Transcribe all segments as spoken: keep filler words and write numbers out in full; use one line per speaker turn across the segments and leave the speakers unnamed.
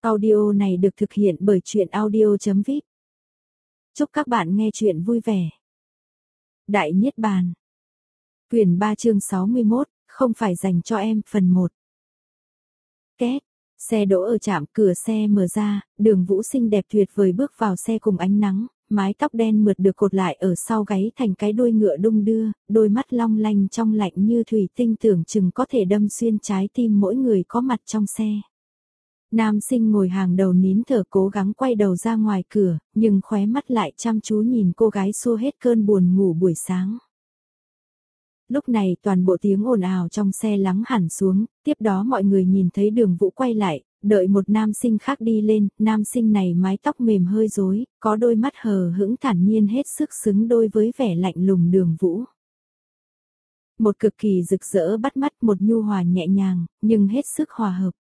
Audio này được thực hiện bởi truyện audio chấm vip. Chúc các bạn nghe truyện vui vẻ. Đại Niết Bàn. Quyển ba chương sáu mươi mốt, không phải dành cho em, phần một. Két, xe đỗ ở trạm, cửa xe mở ra, Đường Vũ xinh đẹp tuyệt vời bước vào xe cùng ánh nắng, mái tóc đen mượt được cột lại ở sau gáy thành cái đuôi ngựa đung đưa, đôi mắt long lanh trong lạnh như thủy tinh tưởng chừng có thể đâm xuyên trái tim mỗi người có mặt trong xe. Nam sinh ngồi hàng đầu nín thở cố gắng quay đầu ra ngoài cửa, nhưng khóe mắt lại chăm chú nhìn cô gái xua hết cơn buồn ngủ buổi sáng. Lúc này toàn bộ tiếng ồn ào trong xe lắng hẳn xuống, tiếp đó mọi người nhìn thấy Đường Vũ quay lại, đợi một nam sinh khác đi lên, nam sinh này mái tóc mềm hơi rối, có đôi mắt hờ hững thản nhiên hết sức xứng đôi với vẻ lạnh lùng Đường Vũ. Một cực kỳ rực rỡ bắt mắt, một nhu hòa nhẹ nhàng, nhưng hết sức hòa hợp.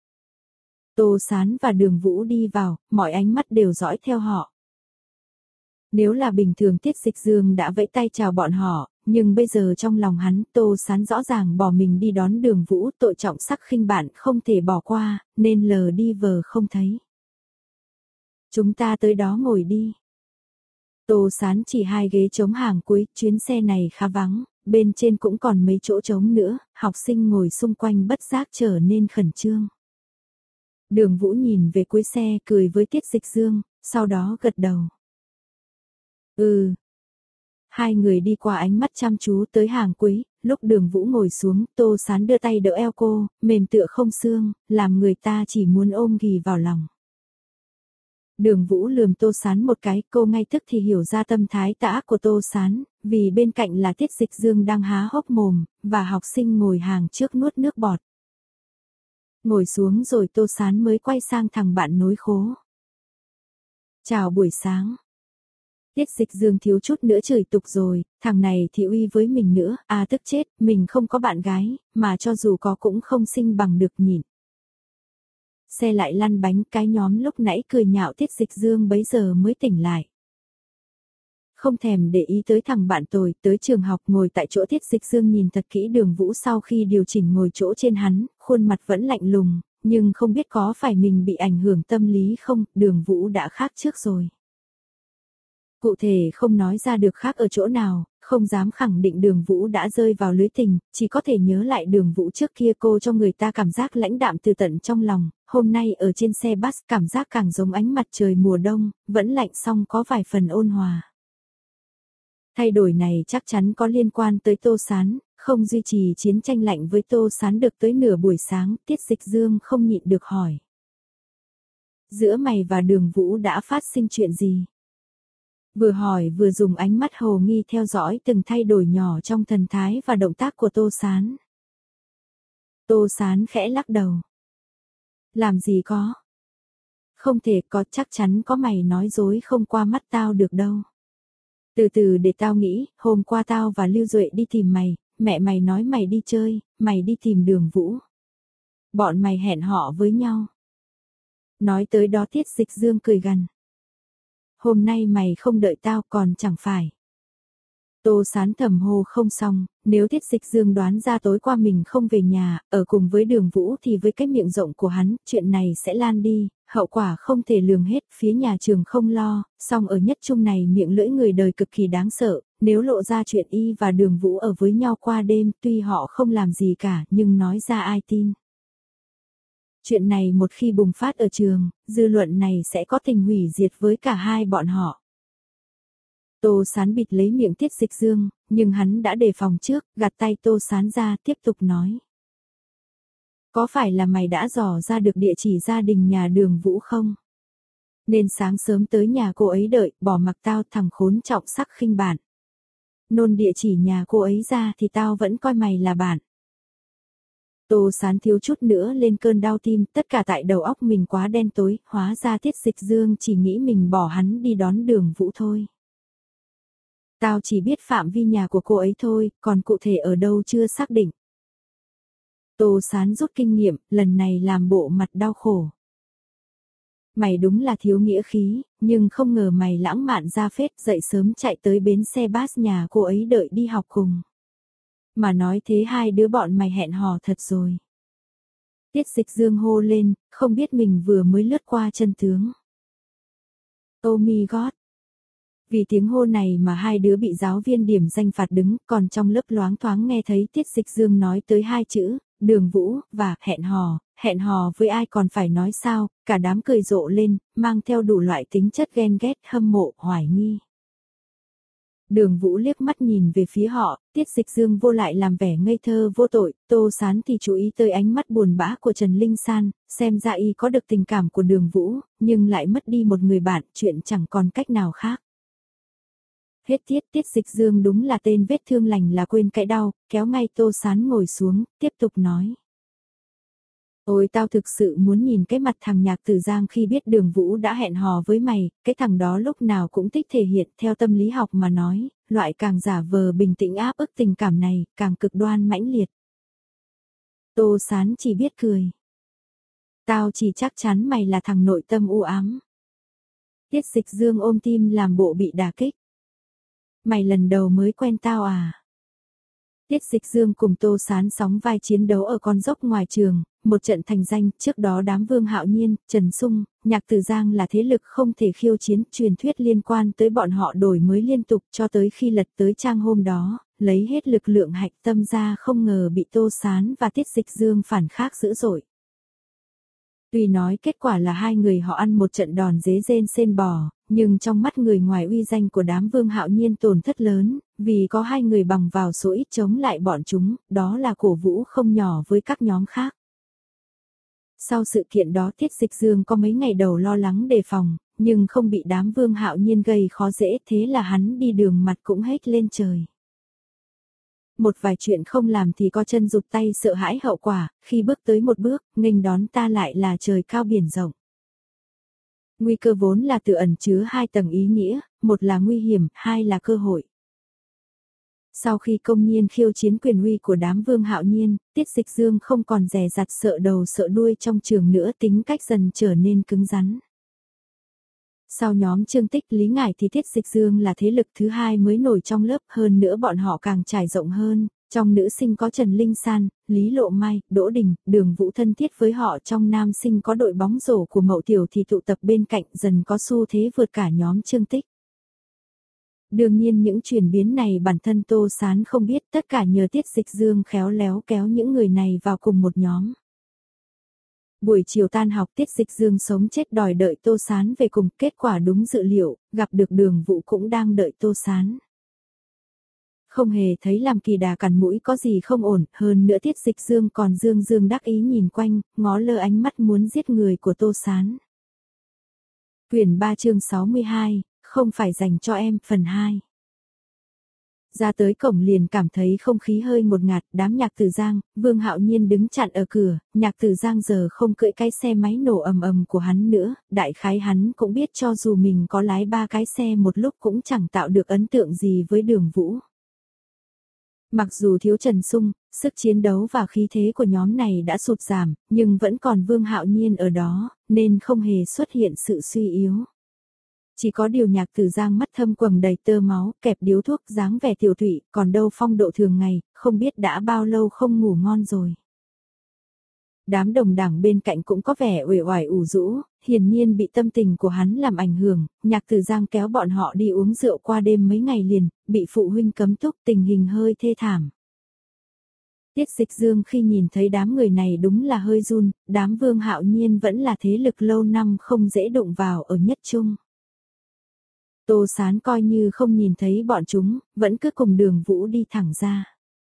Tô Sán và Đường Vũ đi vào, mọi ánh mắt đều dõi theo họ. Nếu là bình thường Tiết Dịch Dương đã vẫy tay chào bọn họ, nhưng bây giờ trong lòng hắn, Tô Sán rõ ràng bỏ mình đi đón Đường Vũ, tội trọng sắc khinh bạn không thể bỏ qua, nên lờ đi vờ không thấy. Chúng ta tới đó ngồi đi. Tô Sán chỉ hai ghế trống hàng cuối, chuyến xe này khá vắng, bên trên cũng còn mấy chỗ trống nữa, học sinh ngồi xung quanh bất giác trở nên khẩn trương. Đường Vũ nhìn về cuối xe cười với Tiết Dịch Dương, sau đó gật đầu. Ừ. Hai người đi qua ánh mắt chăm chú tới hàng cuối, lúc Đường Vũ ngồi xuống, Tô Sán đưa tay đỡ eo cô, mềm tựa không xương, làm người ta chỉ muốn ôm ghì vào lòng. Đường Vũ lườm Tô Sán một cái, cô ngay tức thì hiểu ra tâm thái tà ác của Tô Sán, vì bên cạnh là Tiết Dịch Dương đang há hốc mồm, và học sinh ngồi hàng trước nuốt nước bọt. Ngồi xuống rồi Tô Sán mới quay sang thằng bạn nối khố. Chào buổi sáng. Tiết Dịch Dương thiếu chút nữa chửi tục rồi, thằng này thì uy với mình nữa, à tức chết, mình không có bạn gái, mà cho dù có cũng không xinh bằng được nhịn. Xe lại lăn bánh, cái nhóm lúc nãy cười nhạo Tiết Dịch Dương bấy giờ mới tỉnh lại. Không thèm để ý tới thằng bạn tồi, tới trường học ngồi tại chỗ Tiết Dịch Dương nhìn thật kỹ Đường Vũ sau khi điều chỉnh ngồi chỗ trên hắn, khuôn mặt vẫn lạnh lùng, nhưng không biết có phải mình bị ảnh hưởng tâm lý không, Đường Vũ đã khác trước rồi. Cụ thể không nói ra được khác ở chỗ nào, không dám khẳng định Đường Vũ đã rơi vào lưới tình, chỉ có thể nhớ lại Đường Vũ trước kia cô cho người ta cảm giác lãnh đạm từ tận trong lòng, hôm nay ở trên xe bus cảm giác càng giống ánh mặt trời mùa đông, vẫn lạnh song có vài phần ôn hòa. Thay đổi này chắc chắn có liên quan tới Tô Sán, không duy trì chiến tranh lạnh với Tô Sán được tới nửa buổi sáng, Tiết Dịch Dương không nhịn được hỏi. Giữa mày và Đường Vũ đã phát sinh chuyện gì? Vừa hỏi vừa dùng ánh mắt hồ nghi theo dõi từng thay đổi nhỏ trong thần thái và động tác của Tô Sán. Tô Sán khẽ lắc đầu. Làm gì có? Không thể có, chắc chắn có, mày nói dối không qua mắt tao được đâu. Từ từ để tao nghĩ, hôm qua tao và Lưu Duệ đi tìm mày, mẹ mày nói mày đi chơi, mày đi tìm Đường Vũ. Bọn mày hẹn họ với nhau. Nói tới đó Tiết Dịch Dương cười gằn. Hôm nay mày không đợi tao còn chẳng phải. Tô Sán thầm hô không xong, nếu Tiết Dịch Dương đoán ra tối qua mình không về nhà, ở cùng với Đường Vũ thì với cái miệng rộng của hắn, chuyện này sẽ lan đi, hậu quả không thể lường hết, phía nhà trường không lo, song ở nhất trung này miệng lưỡi người đời cực kỳ đáng sợ, nếu lộ ra chuyện y và Đường Vũ ở với nhau qua đêm, tuy họ không làm gì cả, nhưng nói ra ai tin. Chuyện này một khi bùng phát ở trường, dư luận này sẽ có tình hủy diệt với cả hai bọn họ. Tô Sán bịt lấy miệng Tiết Dịch Dương, nhưng hắn đã đề phòng trước, gạt tay Tô Sán ra tiếp tục nói. Có phải là mày đã dò ra được địa chỉ gia đình nhà Đường Vũ không? Nên sáng sớm tới nhà cô ấy đợi, bỏ mặc tao thằng khốn trọng sắc khinh bạn. Nôn địa chỉ nhà cô ấy ra thì tao vẫn coi mày là bạn. Tô Sán thiếu chút nữa lên cơn đau tim, tất cả tại đầu óc mình quá đen tối, hóa ra Tiết Dịch Dương chỉ nghĩ mình bỏ hắn đi đón Đường Vũ thôi. Tao chỉ biết phạm vi nhà của cô ấy thôi, còn cụ thể ở đâu chưa xác định. Tô Sán rút kinh nghiệm, lần này làm bộ mặt đau khổ. Mày đúng là thiếu nghĩa khí, nhưng không ngờ mày lãng mạn ra phết, dậy sớm chạy tới bến xe bus nhà cô ấy đợi đi học cùng. Mà nói thế hai đứa bọn mày hẹn hò thật rồi. Tiết Dịch Dương hô lên, không biết mình vừa mới lướt qua chân tướng. Oh my god. Vì tiếng hô này mà hai đứa bị giáo viên điểm danh phạt đứng, còn trong lớp loáng thoáng nghe thấy Tiết Dịch Dương nói tới hai chữ, Đường Vũ, và hẹn hò, hẹn hò với ai còn phải nói sao, cả đám cười rộ lên, mang theo đủ loại tính chất ghen ghét, hâm mộ, hoài nghi. Đường Vũ liếc mắt nhìn về phía họ, Tiết Dịch Dương vô lại làm vẻ ngây thơ vô tội, Tô Sán thì chú ý tới ánh mắt buồn bã của Trần Linh San, xem ra y có được tình cảm của Đường Vũ, nhưng lại mất đi một người bạn, chuyện chẳng còn cách nào khác. Hết tiết, Tiết Dịch Dương đúng là tên vết thương lành là quên cái đau, kéo ngay Tô Sán ngồi xuống, tiếp tục nói. Ôi tao thực sự muốn nhìn cái mặt thằng Nhạc Tử Giang khi biết Đường Vũ đã hẹn hò với mày, cái thằng đó lúc nào cũng thích thể hiện theo tâm lý học mà nói, loại càng giả vờ bình tĩnh áp ức tình cảm này, càng cực đoan mãnh liệt. Tô Sán chỉ biết cười. Tao chỉ chắc chắn mày là thằng nội tâm u ám. Tiết Dịch Dương ôm tim làm bộ bị đả kích. Mày lần đầu mới quen tao à? Tiết Dịch Dương cùng Tô Sán sóng vai chiến đấu ở con dốc ngoài trường, một trận thành danh, trước đó đám Vương Hạo Nhiên, Trần Sung, Nhạc Tử Giang là thế lực không thể khiêu chiến, truyền thuyết liên quan tới bọn họ đổi mới liên tục cho tới khi lật tới trang hôm đó, lấy hết lực lượng hạch tâm ra không ngờ bị Tô Sán và Tiết Dịch Dương phản khác dữ dội. Tuy nói kết quả là hai người họ ăn một trận đòn dế rên sên bò, nhưng trong mắt người ngoài uy danh của đám Vương Hạo Nhiên tổn thất lớn, vì có hai người bằng vào số ít chống lại bọn chúng, đó là cổ vũ không nhỏ với các nhóm khác. Sau sự kiện đó Tiết Dịch Dương có mấy ngày đầu lo lắng đề phòng, nhưng không bị đám Vương Hạo Nhiên gây khó dễ, thế là hắn đi đường mặt cũng hết lên trời. Một vài chuyện không làm thì có chân rụt tay sợ hãi hậu quả, khi bước tới một bước, nghênh đón ta lại là trời cao biển rộng. Nguy cơ vốn là từ ẩn chứa hai tầng ý nghĩa, một là nguy hiểm, hai là cơ hội. Sau khi công nhiên khiêu chiến quyền uy của đám Vương Hạo Nhiên, Tiết Dịch Dương không còn dè dặt sợ đầu sợ đuôi trong trường nữa, tính cách dần trở nên cứng rắn. Sau nhóm Trương Tích Lý Ngải thì Tiết Dịch Dương là thế lực thứ hai mới nổi trong lớp, hơn nữa bọn họ càng trải rộng hơn, trong nữ sinh có Trần Linh San, Lý Lộ Mai, Đỗ Đình, Đường Vũ thân thiết với họ, trong nam sinh có đội bóng rổ của Mậu Tiểu thì tụ tập bên cạnh, dần có xu thế vượt cả nhóm Trương Tích. Đương nhiên những chuyển biến này bản thân Tô Sán không biết, tất cả nhờ Tiết Dịch Dương khéo léo kéo những người này vào cùng một nhóm. Buổi chiều tan học Tiết Dịch Dương sống chết đòi đợi Tô Sán về cùng, kết quả đúng dự liệu, gặp được Đường Vũ cũng đang đợi Tô Sán. Không hề thấy làm kỳ đà cằn mũi có gì không ổn, hơn nữa Tiết Dịch Dương còn dương dương đắc ý nhìn quanh, ngó lơ ánh mắt muốn giết người của Tô Sán. Quyển ba chương sáu mươi hai, không phải dành cho em, phần hai. Ra tới cổng liền cảm thấy không khí hơi ngột ngạt, đám Nhạc Tử Giang, Vương Hạo Nhiên đứng chặn ở cửa, Nhạc Tử Giang giờ không cưỡi cái xe máy nổ ầm ầm của hắn nữa, đại khái hắn cũng biết cho dù mình có lái ba cái xe một lúc cũng chẳng tạo được ấn tượng gì với Đường Vũ. Mặc dù thiếu Trần Sung, sức chiến đấu và khí thế của nhóm này đã sụt giảm, nhưng vẫn còn Vương Hạo Nhiên ở đó, nên không hề xuất hiện sự suy yếu. Chỉ có điều Nhạc Tử Giang mắt thâm quầng đầy tơ máu, kẹp điếu thuốc dáng vẻ tiểu thụy, còn đâu phong độ thường ngày, không biết đã bao lâu không ngủ ngon rồi. Đám đồng đảng bên cạnh cũng có vẻ uể oải ủ rũ, hiển nhiên bị tâm tình của hắn làm ảnh hưởng, Nhạc Tử Giang kéo bọn họ đi uống rượu qua đêm mấy ngày liền, bị phụ huynh cấm túc, tình hình hơi thê thảm. Tiết Dịch Dương khi nhìn thấy đám người này đúng là hơi run, đám Vương Hạo Nhiên vẫn là thế lực lâu năm không dễ đụng vào ở nhất trung. Tô Sán coi như không nhìn thấy bọn chúng, vẫn cứ cùng Đường Vũ đi thẳng ra.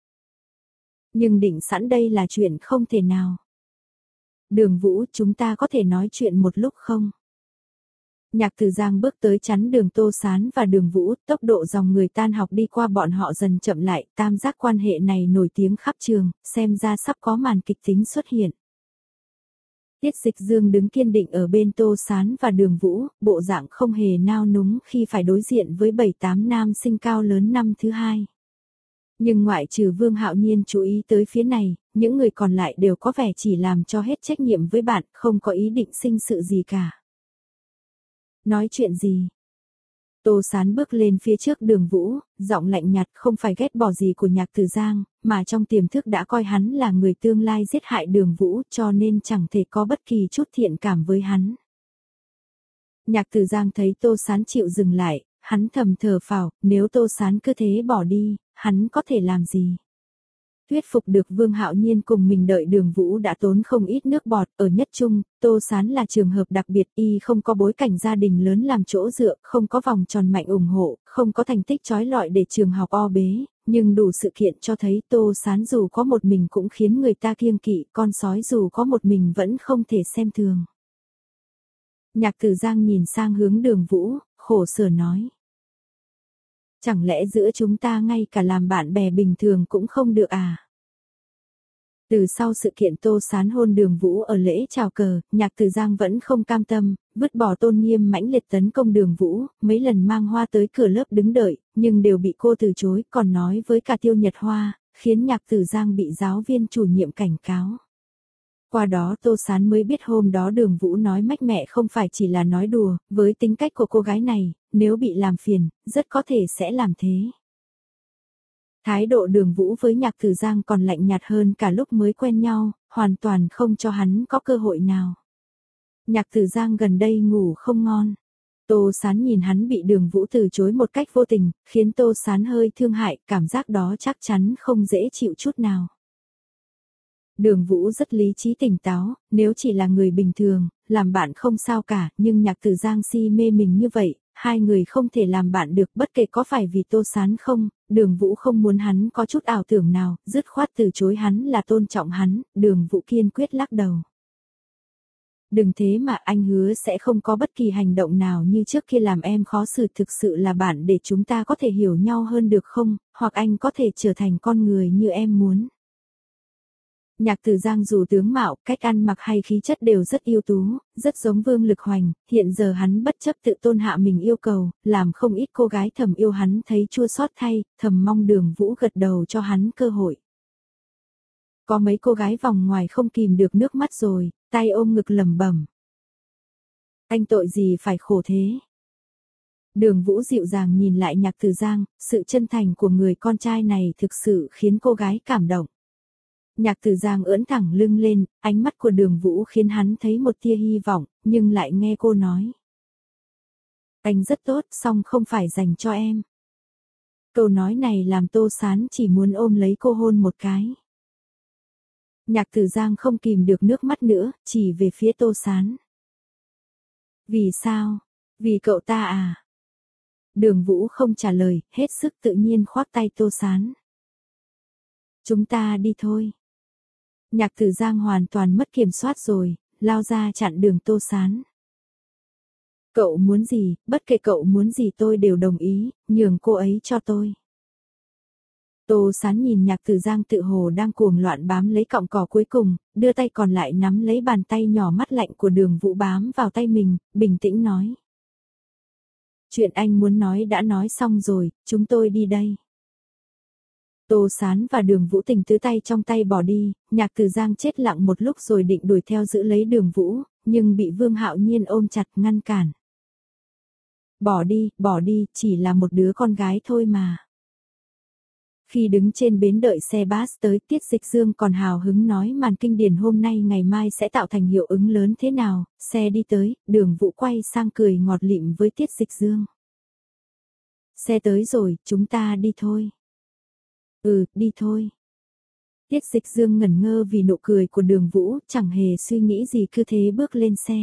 Nhưng định sẵn đây là chuyện không thể nào. Đường Vũ, chúng ta có thể nói chuyện một lúc không? Nhạc Tử Giang bước tới chắn đường Tô Sán và Đường Vũ, tốc độ dòng người tan học đi qua bọn họ dần chậm lại, tam giác quan hệ này nổi tiếng khắp trường, xem ra sắp có màn kịch tính xuất hiện. Tiết Dịch Dương đứng kiên định ở bên Tô Sán và Đường Vũ, bộ dạng không hề nao núng khi phải đối diện với bảy tám nam sinh cao lớn năm thứ hai. Nhưng ngoại trừ Vương Hạo Nhiên chú ý tới phía này, những người còn lại đều có vẻ chỉ làm cho hết trách nhiệm với bạn, không có ý định sinh sự gì cả. Nói chuyện gì? Tô Sán bước lên phía trước Đường Vũ, giọng lạnh nhạt không phải ghét bỏ gì của Nhạc Tử Giang, mà trong tiềm thức đã coi hắn là người tương lai giết hại Đường Vũ cho nên chẳng thể có bất kỳ chút thiện cảm với hắn. Nhạc Tử Giang thấy Tô Sán chịu dừng lại, hắn thầm thở phào, nếu Tô Sán cứ thế bỏ đi, hắn có thể làm gì? Thuyết phục được Vương Hạo Nhiên cùng mình đợi Đường Vũ đã tốn không ít nước bọt, ở nhất trung, Tô Sán là trường hợp đặc biệt, y không có bối cảnh gia đình lớn làm chỗ dựa, không có vòng tròn mạnh ủng hộ, không có thành tích chói lọi để trường học o bế, nhưng đủ sự kiện cho thấy Tô Sán dù có một mình cũng khiến người ta kiêng kỵ, con sói dù có một mình vẫn không thể xem thường. Nhạc Tử Giang nhìn sang hướng Đường Vũ, khổ sở nói. Chẳng lẽ giữa chúng ta ngay cả làm bạn bè bình thường cũng không được à? Từ sau sự kiện Tô Sán hôn Đường Vũ ở lễ chào cờ, Nhạc Tử Giang vẫn không cam tâm, vứt bỏ tôn nghiêm mãnh liệt tấn công Đường Vũ, mấy lần mang hoa tới cửa lớp đứng đợi, nhưng đều bị cô từ chối, còn nói với cả Tiêu Nhật Hoa, khiến Nhạc Tử Giang bị giáo viên chủ nhiệm cảnh cáo. Qua đó Tô Sán mới biết hôm đó Đường Vũ nói mách mẹ không phải chỉ là nói đùa, với tính cách của cô gái này, nếu bị làm phiền, rất có thể sẽ làm thế. Thái độ Đường Vũ với Nhạc Tử Giang còn lạnh nhạt hơn cả lúc mới quen nhau, hoàn toàn không cho hắn có cơ hội nào. Nhạc Tử Giang gần đây ngủ không ngon. Tô Sán nhìn hắn bị Đường Vũ từ chối một cách vô tình, khiến Tô Sán hơi thương hại, cảm giác đó chắc chắn không dễ chịu chút nào. Đường Vũ rất lý trí tỉnh táo, nếu chỉ là người bình thường, làm bạn không sao cả, nhưng Nhạc Tử Giang si mê mình như vậy, hai người không thể làm bạn được bất kể có phải vì Tô Sán không, Đường Vũ không muốn hắn có chút ảo tưởng nào, dứt khoát từ chối hắn là tôn trọng hắn, Đường Vũ kiên quyết lắc đầu. Đừng thế mà anh hứa sẽ không có bất kỳ hành động nào như trước kia làm em khó xử, thực sự là bạn để chúng ta có thể hiểu nhau hơn được không, hoặc anh có thể trở thành con người như em muốn. Nhạc Tử Giang dù tướng mạo, cách ăn mặc hay khí chất đều rất ưu tú, rất giống Vương Lực Hoành, hiện giờ hắn bất chấp tự tôn hạ mình yêu cầu, làm không ít cô gái thầm yêu hắn thấy chua xót thay, thầm mong Đường Vũ gật đầu cho hắn cơ hội. Có mấy cô gái vòng ngoài không kìm được nước mắt rồi, tay ôm ngực lẩm bẩm. Anh tội gì phải khổ thế? Đường Vũ dịu dàng nhìn lại Nhạc Tử Giang, sự chân thành của người con trai này thực sự khiến cô gái cảm động. Nhạc Tử Giang ưỡn thẳng lưng lên, ánh mắt của Đường Vũ khiến hắn thấy một tia hy vọng, nhưng lại nghe cô nói. Anh rất tốt, song không phải dành cho em. Câu nói này làm Tô Sán chỉ muốn ôm lấy cô hôn một cái. Nhạc Tử Giang không kìm được nước mắt nữa, chỉ về phía Tô Sán. Vì sao? Vì cậu ta à? Đường Vũ không trả lời, hết sức tự nhiên khoác tay Tô Sán. Chúng ta đi thôi. Nhạc Tử Giang hoàn toàn mất kiểm soát rồi, lao ra chặn đường Tô Sán. Cậu muốn gì, bất kể cậu muốn gì tôi đều đồng ý, nhường cô ấy cho tôi. Tô Sán nhìn Nhạc Tử Giang tự hồ đang cuồng loạn bám lấy cọng cỏ cuối cùng, đưa tay còn lại nắm lấy bàn tay nhỏ mắt lạnh của Đường Vũ bám vào tay mình, bình tĩnh nói. Chuyện anh muốn nói đã nói xong rồi, chúng tôi đi đây. Tô Sán và Đường Vũ tình tứ tay trong tay bỏ đi, Nhạc Tử Giang chết lặng một lúc rồi định đuổi theo giữ lấy Đường Vũ, nhưng bị Vương Hạo Nhiên ôm chặt ngăn cản. Bỏ đi, bỏ đi, chỉ là một đứa con gái thôi mà. Khi đứng trên bến đợi xe bus tới, Tiết Dịch Dương còn hào hứng nói màn kinh điển hôm nay ngày mai sẽ tạo thành hiệu ứng lớn thế nào, xe đi tới, Đường Vũ quay sang cười ngọt lịm với Tiết Dịch Dương. Xe tới rồi, chúng ta đi thôi. Ừ, đi thôi. Tiết Dịch Dương ngẩn ngơ vì nụ cười của Đường Vũ, chẳng hề suy nghĩ gì cứ thế bước lên xe.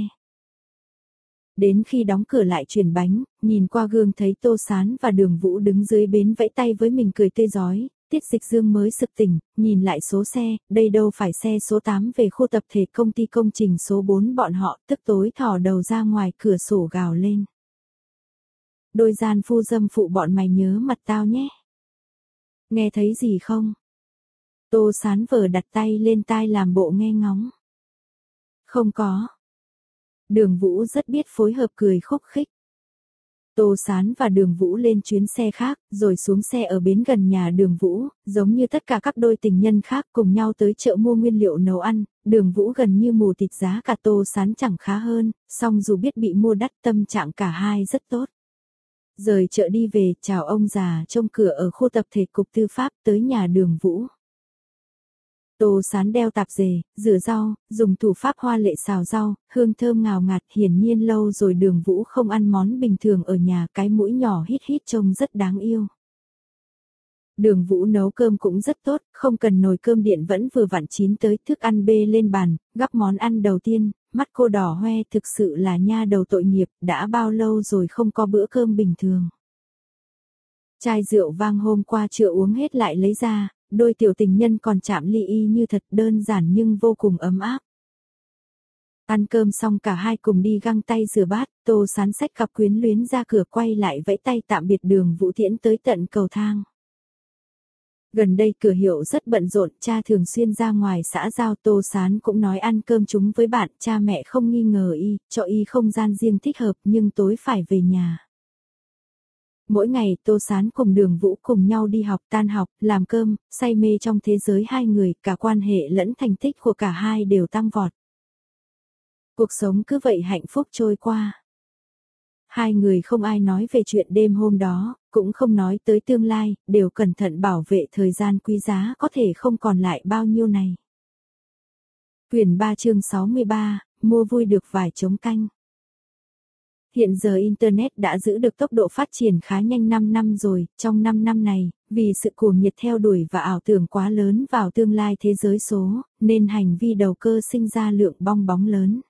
Đến khi đóng cửa lại chuyển bánh, nhìn qua gương thấy Tô Sán và Đường Vũ đứng dưới bến vẫy tay với mình cười tươi rói, Tiết Dịch Dương mới sực tỉnh, nhìn lại số xe, đây đâu phải xe số tám về khu tập thể công ty công trình số bốn bọn họ, tức tối thò đầu ra ngoài cửa sổ gào lên. Đôi gian phu dâm phụ bọn mày nhớ mặt tao nhé. Nghe thấy gì không? Tô Sán vờ đặt tay lên tai làm bộ nghe ngóng. Không có. Đường Vũ rất biết phối hợp cười khúc khích. Tô Sán và Đường Vũ lên chuyến xe khác, rồi xuống xe ở bến gần nhà Đường Vũ, giống như tất cả các đôi tình nhân khác cùng nhau tới chợ mua nguyên liệu nấu ăn, Đường Vũ gần như mù tịt giá cả Tô Sán chẳng khá hơn, song dù biết bị mua đắt tâm trạng cả hai rất tốt. Rời chợ đi về, chào ông già trông cửa ở khu tập thể cục tư pháp tới nhà Đường Vũ. Tô Sán đeo tạp dề, rửa rau, dùng thủ pháp hoa lệ xào rau, hương thơm ngào ngạt, hiển nhiên lâu rồi Đường Vũ không ăn món bình thường ở nhà, cái mũi nhỏ hít hít trông rất đáng yêu. Đường Vũ nấu cơm cũng rất tốt, không cần nồi cơm điện vẫn vừa vặn chín tới, thức ăn bê lên bàn, gắp món ăn đầu tiên, mắt cô đỏ hoe, thực sự là nha đầu tội nghiệp, đã bao lâu rồi không có bữa cơm bình thường. Chai rượu vang hôm qua chưa uống hết lại lấy ra, đôi tiểu tình nhân còn chạm ly y như thật, đơn giản nhưng vô cùng ấm áp. Ăn cơm xong cả hai cùng đi găng tay rửa bát, Tô Sán xách cặp quyến luyến ra cửa quay lại vẫy tay tạm biệt Đường Vũ tiễn tới tận cầu thang. Gần đây cửa hiệu rất bận rộn, cha thường xuyên ra ngoài xã giao, Tô Sán cũng nói ăn cơm chúng với bạn, cha mẹ không nghi ngờ y, cho y không gian riêng thích hợp nhưng tối phải về nhà. Mỗi ngày Tô Sán cùng Đường Vũ cùng nhau đi học, tan học, làm cơm, say mê trong thế giới hai người, cả quan hệ lẫn thành tích của cả hai đều tăng vọt. Cuộc sống cứ vậy hạnh phúc trôi qua. Hai người không ai nói về chuyện đêm hôm đó, cũng không nói tới tương lai, đều cẩn thận bảo vệ thời gian quý giá có thể không còn lại bao nhiêu này. Quyển ba chương sáu mươi ba, mua vui được vài trống canh. Hiện giờ Internet đã giữ được tốc độ phát triển khá nhanh năm năm rồi, trong năm năm này, vì sự cuồng nhiệt theo đuổi và ảo tưởng quá lớn vào tương lai thế giới số, nên hành vi đầu cơ sinh ra lượng bong bóng lớn.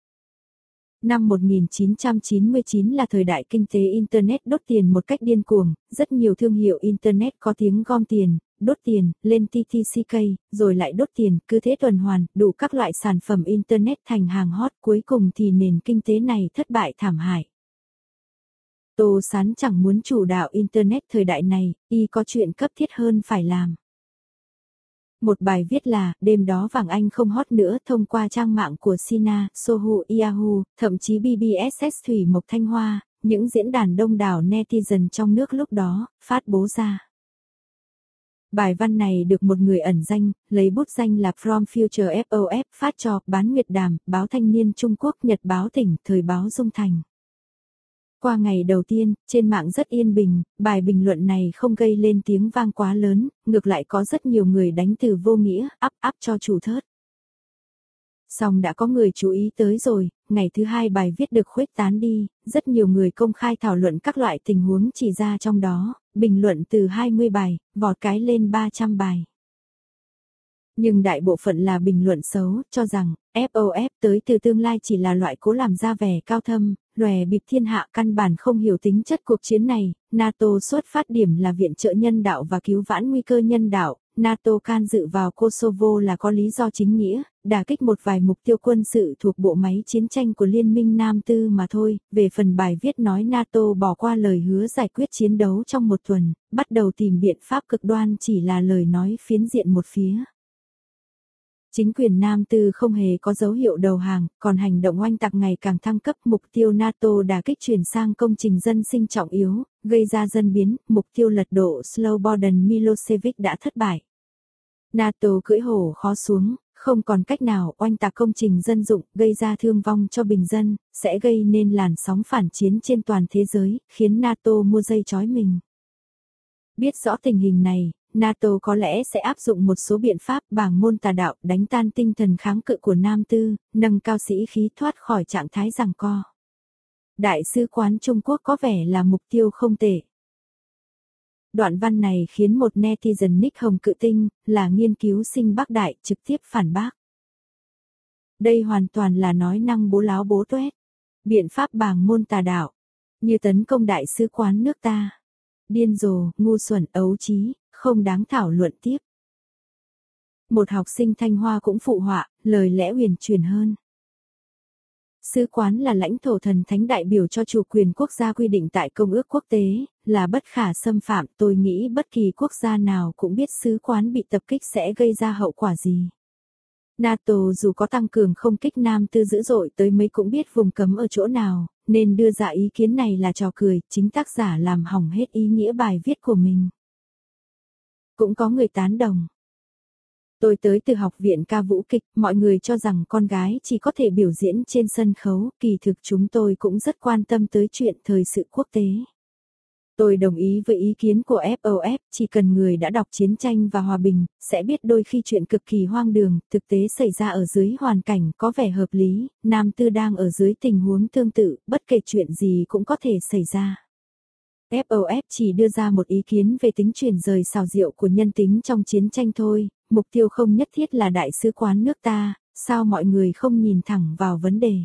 Năm một nghìn chín trăm chín mươi chín là thời đại kinh tế Internet đốt tiền một cách điên cuồng, rất nhiều thương hiệu Internet có tiếng gom tiền, đốt tiền, lên tê tê xê ca, rồi lại đốt tiền, cứ thế tuần hoàn, đủ các loại sản phẩm Internet thành hàng hot, cuối cùng thì nền kinh tế này thất bại thảm hại. Tô Sán chẳng muốn chủ đạo Internet thời đại này, y có chuyện cấp thiết hơn phải làm. Một bài viết là, đêm đó vàng Anh không hot nữa thông qua trang mạng của Sina, Sohu, Yahoo, thậm chí bê bê ét ét Thủy Mộc Thanh Hoa, những diễn đàn đông đảo netizen trong nước lúc đó, phát bố ra. Bài văn này được một người ẩn danh, lấy bút danh là From Future ép o ép phát cho Bán Nguyệt Đàm, Báo Thanh niên Trung Quốc, Nhật báo Tỉnh, Thời báo Dung Thành. Qua ngày đầu tiên, trên mạng rất yên bình, bài bình luận này không gây lên tiếng vang quá lớn, ngược lại có rất nhiều người đánh từ vô nghĩa, áp áp cho chủ thớt. Song đã có người chú ý tới rồi, ngày thứ hai bài viết được khuếch tán đi, rất nhiều người công khai thảo luận các loại tình huống chỉ ra trong đó, bình luận từ hai mươi bài, vọt cái lên ba trăm bài. Nhưng đại bộ phận là bình luận xấu, cho rằng, ép o ép tới từ tương lai chỉ là loại cố làm ra vẻ cao thâm, lòe bịp thiên hạ, căn bản không hiểu tính chất cuộc chiến này. NATO xuất phát điểm là viện trợ nhân đạo và cứu vãn nguy cơ nhân đạo, NATO can dự vào Kosovo là có lý do chính nghĩa, đả kích một vài mục tiêu quân sự thuộc bộ máy chiến tranh của Liên minh Nam Tư mà thôi. Về phần bài viết nói NATO bỏ qua lời hứa giải quyết chiến đấu trong một tuần, bắt đầu tìm biện pháp cực đoan chỉ là lời nói phiến diện một phía. Chính quyền Nam Tư không hề có dấu hiệu đầu hàng, còn hành động oanh tạc ngày càng thăng cấp, mục tiêu NATO đả kích chuyển sang công trình dân sinh trọng yếu, gây ra dân biến, mục tiêu lật đổ Slobodan Milosevic đã thất bại. NATO cưỡi hổ khó xuống, không còn cách nào, oanh tạc công trình dân dụng, gây ra thương vong cho bình dân, sẽ gây nên làn sóng phản chiến trên toàn thế giới, khiến NATO mua dây chói mình. Biết rõ tình hình này, NATO có lẽ sẽ áp dụng một số biện pháp bàng môn tà đạo, đánh tan tinh thần kháng cự của Nam Tư, nâng cao sĩ khí thoát khỏi trạng thái giằng co. Đại sứ quán Trung Quốc có vẻ là mục tiêu không tệ. Đoạn văn này khiến một netizen nick Hồng Cự Tinh, là nghiên cứu sinh Bắc Đại, trực tiếp phản bác. Đây hoàn toàn là nói năng bố láo bố tuét. Biện pháp bàng môn tà đạo, như tấn công đại sứ quán nước ta. Điên rồ, ngu xuẩn, ấu trí, không đáng thảo luận tiếp. Một học sinh Thanh Hoa cũng phụ họa, lời lẽ huyền truyền hơn. Sứ quán là lãnh thổ thần thánh đại biểu cho chủ quyền quốc gia quy định tại Công ước Quốc tế, là bất khả xâm phạm. Tôi nghĩ bất kỳ quốc gia nào cũng biết sứ quán bị tập kích sẽ gây ra hậu quả gì. NATO dù có tăng cường không kích Nam Tư dữ dội tới mấy cũng biết vùng cấm ở chỗ nào, nên đưa ra ý kiến này là trò cười, chính tác giả làm hỏng hết ý nghĩa bài viết của mình. Cũng có người tán đồng. Tôi tới từ học viện ca vũ kịch, mọi người cho rằng con gái chỉ có thể biểu diễn trên sân khấu, kỳ thực chúng tôi cũng rất quan tâm tới chuyện thời sự quốc tế. Tôi đồng ý với ý kiến của ép o ép, chỉ cần người đã đọc Chiến tranh và Hòa bình, sẽ biết đôi khi chuyện cực kỳ hoang đường, thực tế xảy ra ở dưới hoàn cảnh có vẻ hợp lý, Nam Tư đang ở dưới tình huống tương tự, bất kể chuyện gì cũng có thể xảy ra. ép o ép chỉ đưa ra một ý kiến về tính chuyển rời xào rượu của nhân tính trong chiến tranh thôi, mục tiêu không nhất thiết là đại sứ quán nước ta, sao mọi người không nhìn thẳng vào vấn đề.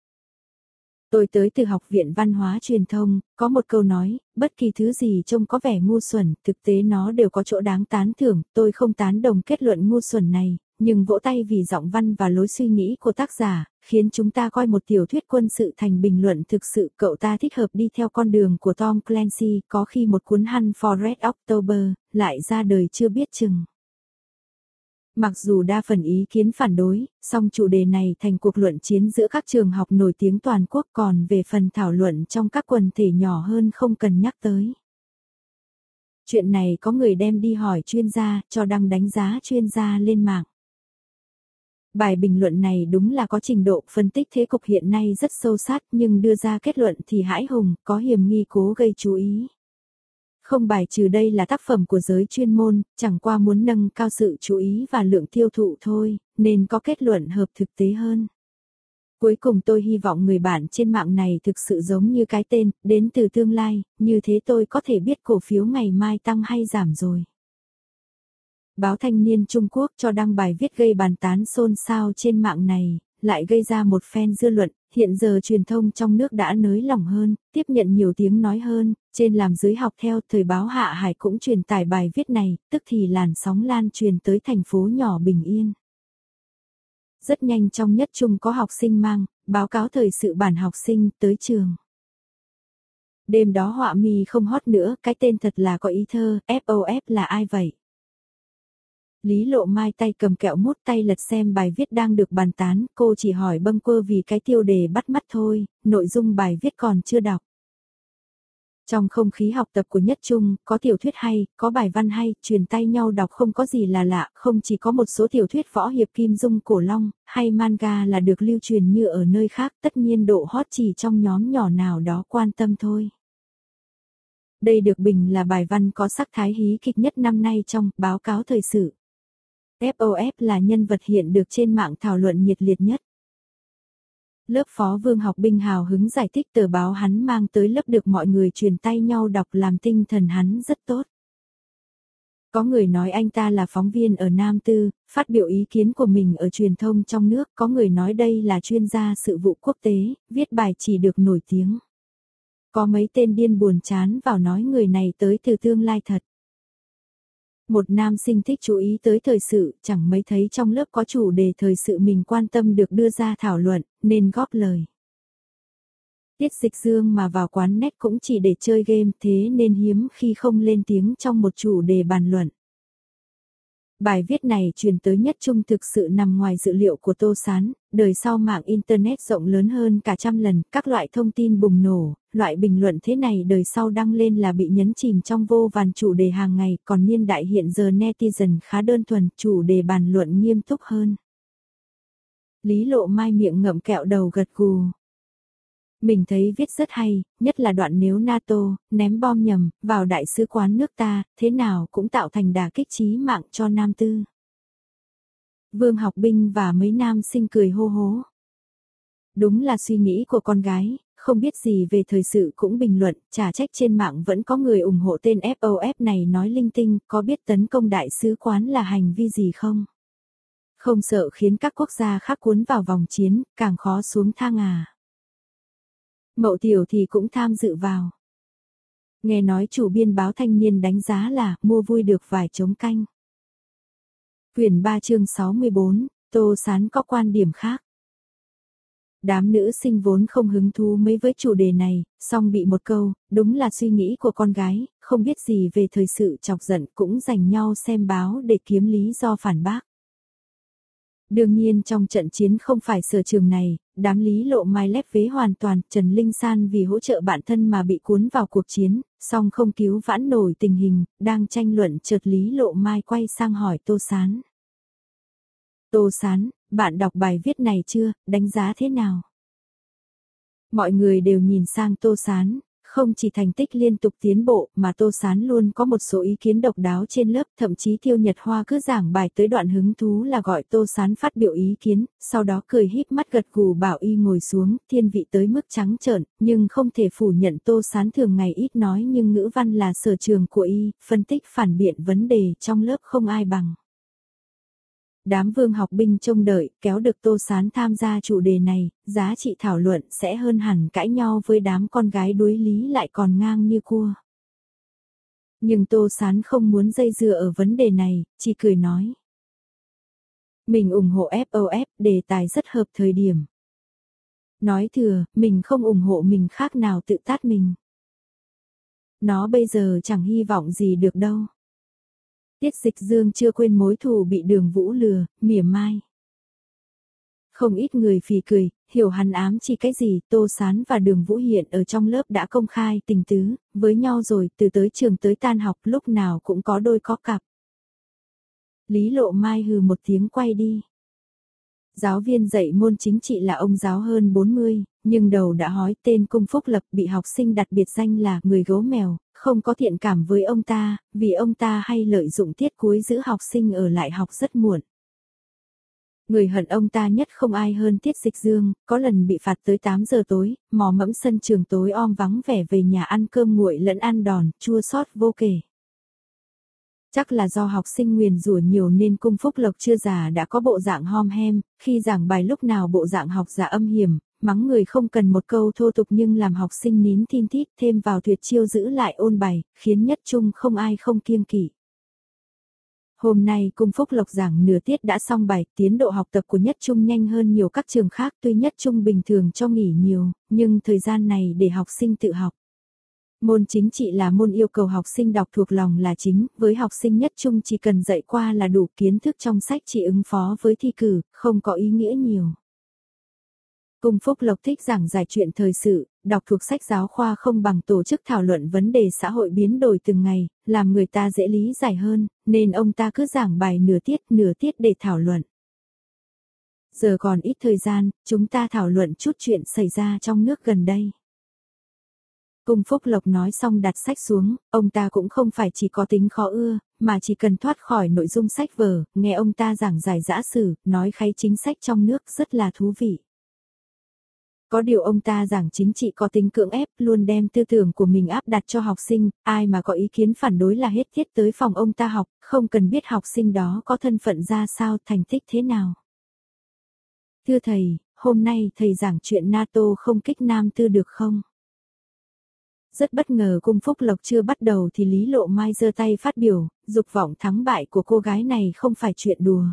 Tôi tới từ Học viện Văn hóa Truyền thông, có một câu nói, bất kỳ thứ gì trông có vẻ ngu xuẩn, thực tế nó đều có chỗ đáng tán thưởng, tôi không tán đồng kết luận ngu xuẩn này, nhưng vỗ tay vì giọng văn và lối suy nghĩ của tác giả, khiến chúng ta coi một tiểu thuyết quân sự thành bình luận thực sự cậu ta thích hợp đi theo con đường của Tom Clancy, có khi một cuốn Hunt for Red October, lại ra đời chưa biết chừng. Mặc dù đa phần ý kiến phản đối, song chủ đề này thành cuộc luận chiến giữa các trường học nổi tiếng toàn quốc, còn về phần thảo luận trong các quần thể nhỏ hơn không cần nhắc tới. Chuyện này có người đem đi hỏi chuyên gia, cho đăng đánh giá chuyên gia lên mạng. Bài bình luận này đúng là có trình độ phân tích thế cục hiện nay rất sâu sát, nhưng đưa ra kết luận thì hãi hùng, có hiềm nghi cố gây chú ý. Không bài trừ đây là tác phẩm của giới chuyên môn, chẳng qua muốn nâng cao sự chú ý và lượng tiêu thụ thôi, nên có kết luận hợp thực tế hơn. Cuối cùng tôi hy vọng người bạn trên mạng này thực sự giống như cái tên, đến từ tương lai, như thế tôi có thể biết cổ phiếu ngày mai tăng hay giảm rồi. Báo Thanh niên Trung Quốc cho đăng bài viết gây bàn tán xôn xao trên mạng này, lại gây ra một phen dư luận. Hiện giờ truyền thông trong nước đã nới lỏng hơn, tiếp nhận nhiều tiếng nói hơn, trên làm dưới học theo, thời báo Hạ Hải cũng truyền tải bài viết này, tức thì làn sóng lan truyền tới thành phố nhỏ Bình Yên. Rất nhanh trong Nhất Trung có học sinh mang, báo cáo thời sự bản học sinh tới trường. Đêm đó họa mi không hot nữa, cái tên thật là có ý thơ, ép o ép là ai vậy? Lý Lộ Mai tay cầm kẹo mút tay lật xem bài viết đang được bàn tán, cô chỉ hỏi bâng quơ vì cái tiêu đề bắt mắt thôi, nội dung bài viết còn chưa đọc. Trong không khí học tập của Nhất Trung, có tiểu thuyết hay, có bài văn hay, truyền tay nhau đọc không có gì là lạ, không chỉ có một số tiểu thuyết võ hiệp Kim Dung Cổ Long, hay manga là được lưu truyền như ở nơi khác, tất nhiên độ hot chỉ trong nhóm nhỏ nào đó quan tâm thôi. Đây được bình là bài văn có sắc thái hí kịch nhất năm nay trong báo cáo thời sự. ép o ép là nhân vật hiện được trên mạng thảo luận nhiệt liệt nhất. Lớp phó Vương Học Binh hào hứng giải thích tờ báo hắn mang tới lớp được mọi người truyền tay nhau đọc làm tinh thần hắn rất tốt. Có người nói anh ta là phóng viên ở Nam Tư, phát biểu ý kiến của mình ở truyền thông trong nước, có người nói đây là chuyên gia sự vụ quốc tế, viết bài chỉ được nổi tiếng. Có mấy tên điên buồn chán vào nói người này tới từ tương lai thật. Một nam sinh thích chú ý tới thời sự, chẳng mấy thấy trong lớp có chủ đề thời sự mình quan tâm được đưa ra thảo luận, nên góp lời. Tiết Dịch Dương mà vào quán net cũng chỉ để chơi game, thế nên hiếm khi không lên tiếng trong một chủ đề bàn luận. Bài viết này truyền tới Nhất Trung thực sự nằm ngoài dự liệu của Tô Sán, đời sau mạng Internet rộng lớn hơn cả trăm lần, các loại thông tin bùng nổ, loại bình luận thế này đời sau đăng lên là bị nhấn chìm trong vô vàn chủ đề hàng ngày, còn niên đại hiện giờ netizen khá đơn thuần, chủ đề bàn luận nghiêm túc hơn. Lý Lộ Mai miệng ngậm kẹo đầu gật gù. Mình thấy viết rất hay, nhất là đoạn nếu NATO ném bom nhầm vào đại sứ quán nước ta, thế nào cũng tạo thành đả kích chí mạng cho Nam Tư. Vương Học Binh và mấy nam sinh cười hô hố. Đúng là suy nghĩ của con gái, không biết gì về thời sự cũng bình luận, chả trách trên mạng vẫn có người ủng hộ tên ép o ép này nói linh tinh, có biết tấn công đại sứ quán là hành vi gì không? Không sợ khiến các quốc gia khác cuốn vào vòng chiến, càng khó xuống thang à. Mậu Tiểu thì cũng tham dự vào. Nghe nói chủ biên báo Thanh niên đánh giá là mua vui được vài trống canh. Quyển ba chương sáu mươi bốn, Tô Sán có quan điểm khác. Đám nữ sinh vốn không hứng thú mấy với chủ đề này, song bị một câu, đúng là suy nghĩ của con gái, không biết gì về thời sự chọc giận cũng giành nhau xem báo để kiếm lý do phản bác. Đương nhiên trong trận chiến không phải sở trường này, đám Lý Lộ Mai lép vế hoàn toàn, Trần Linh San vì hỗ trợ bạn thân mà bị cuốn vào cuộc chiến, song không cứu vãn nổi tình hình, đang tranh luận chợt Lý Lộ Mai quay sang hỏi Tô Sán. Tô Sán, bạn đọc bài viết này chưa, đánh giá thế nào? Mọi người đều nhìn sang Tô Sán, Không chỉ thành tích liên tục tiến bộ mà Tô Sán luôn có một số ý kiến độc đáo trên lớp, thậm chí Tiêu Nhật Hoa cứ giảng bài tới đoạn hứng thú là gọi Tô Sán phát biểu ý kiến, sau đó cười híp mắt gật gù bảo y ngồi xuống, thiên vị tới mức trắng trợn, nhưng không thể phủ nhận Tô Sán thường ngày ít nói nhưng ngữ văn là sở trường của y, phân tích phản biện vấn đề trong lớp không ai bằng. Đám Vương học binh trông đợi, kéo được Tô Sán tham gia chủ đề này, giá trị thảo luận sẽ hơn hẳn cãi nhau với đám con gái đuối lý lại còn ngang như cua. Nhưng Tô Sán không muốn dây dưa ở vấn đề này, chỉ cười nói. Mình ủng hộ ép o ép, đề tài rất hợp thời điểm. Nói thừa, mình không ủng hộ mình khác nào tự tát mình. Nó bây giờ chẳng hy vọng gì được đâu. Tiết Dịch Dương chưa quên mối thù bị Đường Vũ lừa, mỉa mai. Không ít người phì cười, hiểu hắn ám chỉ cái gì, Tô Sán và Đường Vũ hiện ở trong lớp đã công khai tình tứ, với nhau rồi, từ tới trường tới tan học lúc nào cũng có đôi có cặp. Lý Lộ Mai hừ một tiếng quay đi. Giáo viên dạy môn chính trị là ông giáo hơn bốn mươi, nhưng đầu đã hói, tên Cung Phúc Lập bị học sinh đặt biệt danh là người gấu mèo, không có thiện cảm với ông ta, vì ông ta hay lợi dụng tiết cuối giữ học sinh ở lại học rất muộn. Người hận ông ta nhất không ai hơn Tiết Dịch Dương, có lần bị phạt tới tám giờ tối, mò mẫm sân trường tối om vắng vẻ về nhà ăn cơm nguội lẫn ăn đòn, chua xót vô kể. Chắc là do học sinh nguyền rủa nhiều nên Cung Phúc Lộc chưa già đã có bộ dạng hom hem, khi giảng bài lúc nào bộ dạng học giả âm hiểm, mắng người không cần một câu thô tục nhưng làm học sinh nín thin thít, thêm vào tuyệt chiêu giữ lại ôn bài, khiến nhất trung không ai không kiêng kỵ. Hôm nay Cung Phúc Lộc giảng nửa tiết đã xong bài, tiến độ học tập của nhất trung nhanh hơn nhiều các trường khác, tuy nhất trung bình thường cho nghỉ nhiều, nhưng thời gian này để học sinh tự học. Môn chính trị là môn yêu cầu học sinh đọc thuộc lòng là chính, với học sinh nhất trung chỉ cần dạy qua là đủ, kiến thức trong sách chỉ ứng phó với thi cử, không có ý nghĩa nhiều. Cung Phúc Lộc thích giảng giải chuyện thời sự, đọc thuộc sách giáo khoa không bằng tổ chức thảo luận vấn đề xã hội biến đổi từng ngày, làm người ta dễ lý giải hơn, nên ông ta cứ giảng bài nửa tiết nửa tiết để thảo luận. Giờ còn ít thời gian, chúng ta thảo luận chút chuyện xảy ra trong nước gần đây. Cung Phúc Lộc nói xong đặt sách xuống, ông ta cũng không phải chỉ có tính khó ưa, mà chỉ cần thoát khỏi nội dung sách vở, nghe ông ta giảng giải dã sử, nói kháy chính sách trong nước rất là thú vị. Có điều ông ta giảng chính trị có tính cưỡng ép, luôn đem tư tưởng của mình áp đặt cho học sinh, ai mà có ý kiến phản đối là hết thiết tới phòng ông ta học, không cần biết học sinh đó có thân phận ra sao, thành tích thế nào. Thưa thầy, hôm nay thầy giảng chuyện NATO không kích Nam Tư được không? Rất bất ngờ Cung Phúc Lộc chưa bắt đầu thì Lý Lộ Mai giơ tay phát biểu, dục vọng thắng bại của cô gái này không phải chuyện đùa.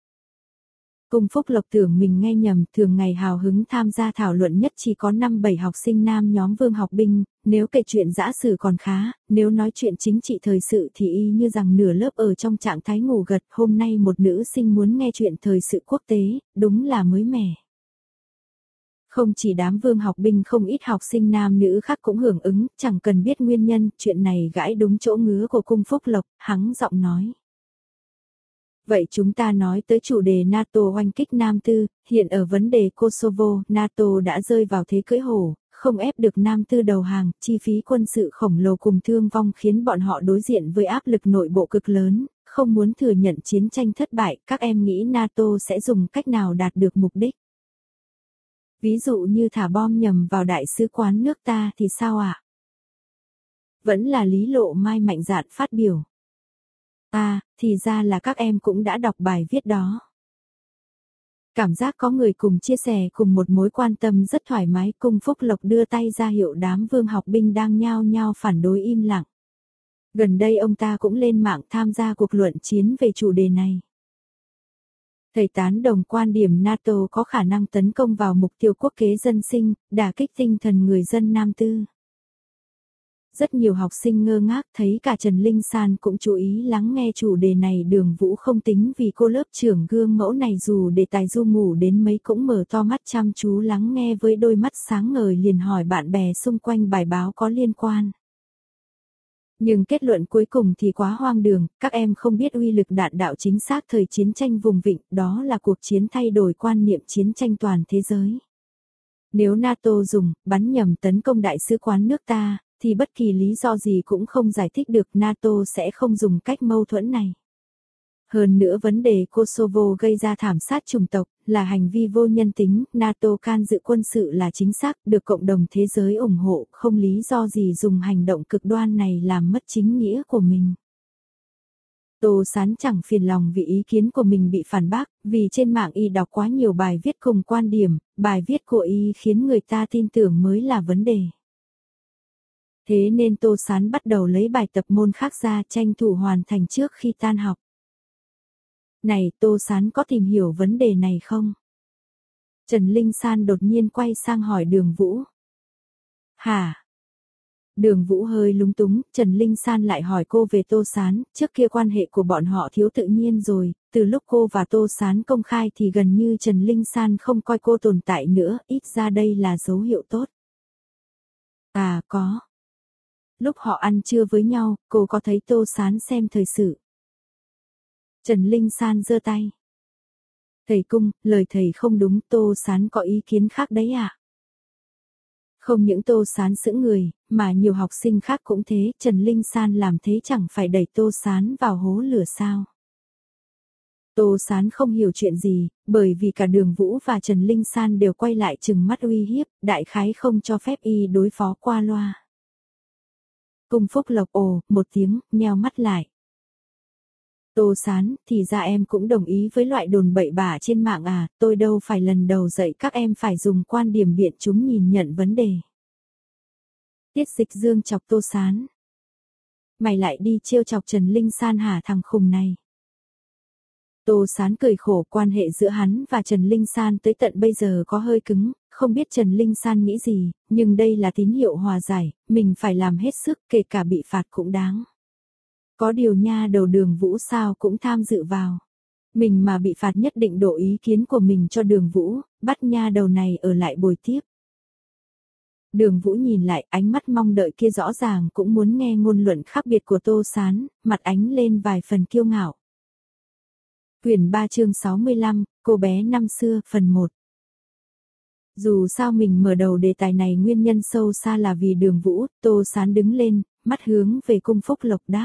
Cung Phúc Lộc tưởng mình nghe nhầm, thường ngày hào hứng tham gia thảo luận nhất chỉ có năm bảy học sinh nam nhóm Vương học binh, nếu kể chuyện dã sử còn khá, nếu nói chuyện chính trị thời sự thì y như rằng nửa lớp ở trong trạng thái ngủ gật, hôm nay một nữ sinh muốn nghe chuyện thời sự quốc tế, đúng là mới mẻ. Không chỉ đám Vương học binh, không ít học sinh nam nữ khác cũng hưởng ứng, chẳng cần biết nguyên nhân, chuyện này gãi đúng chỗ ngứa của Cung Phúc Lộc, hắng giọng nói. Vậy chúng ta nói tới chủ đề NATO oanh kích Nam Tư, hiện ở vấn đề Kosovo, NATO đã rơi vào thế cưỡi hổ, không ép được Nam Tư đầu hàng, chi phí quân sự khổng lồ cùng thương vong khiến bọn họ đối diện với áp lực nội bộ cực lớn, không muốn thừa nhận chiến tranh thất bại, các em nghĩ NATO sẽ dùng cách nào đạt được mục đích? Ví dụ như thả bom nhầm vào đại sứ quán nước ta thì sao ạ? À? Vẫn là Lý Lộ Mai mạnh dạn phát biểu. À, thì ra là các em cũng đã đọc bài viết đó. Cảm giác có người cùng chia sẻ cùng một mối quan tâm rất thoải mái. Cung Phúc Lộc đưa tay ra hiệu đám Vương học binh đang nhao nhao phản đối im lặng. Gần đây ông ta cũng lên mạng tham gia cuộc luận chiến về chủ đề này. Thầy tán đồng quan điểm NATO có khả năng tấn công vào mục tiêu quốc kế dân sinh, đả kích tinh thần người dân Nam Tư. Rất nhiều học sinh ngơ ngác, thấy cả Trần Linh San cũng chú ý lắng nghe chủ đề này. Đường Vũ không tính vì cô lớp trưởng gương mẫu này dù đề tài du ngủ đến mấy cũng mở to mắt chăm chú lắng nghe với đôi mắt sáng ngời, liền hỏi bạn bè xung quanh bài báo có liên quan. Nhưng kết luận cuối cùng thì quá hoang đường, các em không biết uy lực đạn đạo chính xác thời chiến tranh vùng vịnh, đó là cuộc chiến thay đổi quan niệm chiến tranh toàn thế giới. Nếu NATO dùng, bắn nhầm tấn công đại sứ quán nước ta, thì bất kỳ lý do gì cũng không giải thích được, NATO sẽ không dùng cách mâu thuẫn này. Hơn nữa vấn đề Kosovo gây ra thảm sát chủng tộc, là hành vi vô nhân tính, NATO can dự quân sự là chính xác, được cộng đồng thế giới ủng hộ, không lý do gì dùng hành động cực đoan này làm mất chính nghĩa của mình. Tô Sán chẳng phiền lòng vì ý kiến của mình bị phản bác, vì trên mạng y đọc quá nhiều bài viết cùng quan điểm, bài viết của y khiến người ta tin tưởng mới là vấn đề. Thế nên Tô Sán bắt đầu lấy bài tập môn khác ra tranh thủ hoàn thành trước khi tan học. Này, Tô Sán có tìm hiểu vấn đề này không? Trần Linh San đột nhiên quay sang hỏi Đường Vũ. Hả? Đường Vũ hơi lúng túng, Trần Linh San lại hỏi cô về Tô Sán, trước kia quan hệ của bọn họ thiếu tự nhiên rồi, từ lúc cô và Tô Sán công khai thì gần như Trần Linh San không coi cô tồn tại nữa, ít ra đây là dấu hiệu tốt. À có. Lúc họ ăn trưa với nhau, cô có thấy Tô Sán xem thời sự. Trần Linh San giơ tay. Thầy Cung, lời thầy không đúng, Tô Sán có ý kiến khác đấy à? Không những Tô Sán sững người, mà nhiều học sinh khác cũng thế, Trần Linh San làm thế chẳng phải đẩy Tô Sán vào hố lửa sao? Tô Sán không hiểu chuyện gì, bởi vì cả Đường Vũ và Trần Linh San đều quay lại trừng mắt uy hiếp, đại khái không cho phép y đối phó qua loa. Cung Phúc Lộc ồ, một tiếng, nheo mắt lại. Tô Sán, thì ra em cũng đồng ý với loại đồn bậy bạ trên mạng à, tôi đâu phải lần đầu dạy các em phải dùng quan điểm biện chúng nhìn nhận vấn đề. Tiết Dịch Dương chọc Tô Sán. Mày lại đi trêu chọc Trần Linh San hả thằng khùng này? Tô Sán cười khổ, quan hệ giữa hắn và Trần Linh San tới tận bây giờ có hơi cứng, không biết Trần Linh San nghĩ gì, nhưng đây là tín hiệu hòa giải, mình phải làm hết sức, kể cả bị phạt cũng đáng. Có điều nha đầu Đường Vũ sao cũng tham dự vào. Mình mà bị phạt nhất định đổ ý kiến của mình cho Đường Vũ, bắt nha đầu này ở lại bồi tiếp. Đường Vũ nhìn lại, ánh mắt mong đợi kia rõ ràng cũng muốn nghe ngôn luận khác biệt của Tô Sán, mặt ánh lên vài phần kiêu ngạo. Quyển ba chương sáu mươi lăm, cô bé năm xưa, phần một. Dù sao mình mở đầu đề tài này nguyên nhân sâu xa là vì Đường Vũ, Tô Sán đứng lên, mắt hướng về Cung Phúc Lộc đáp.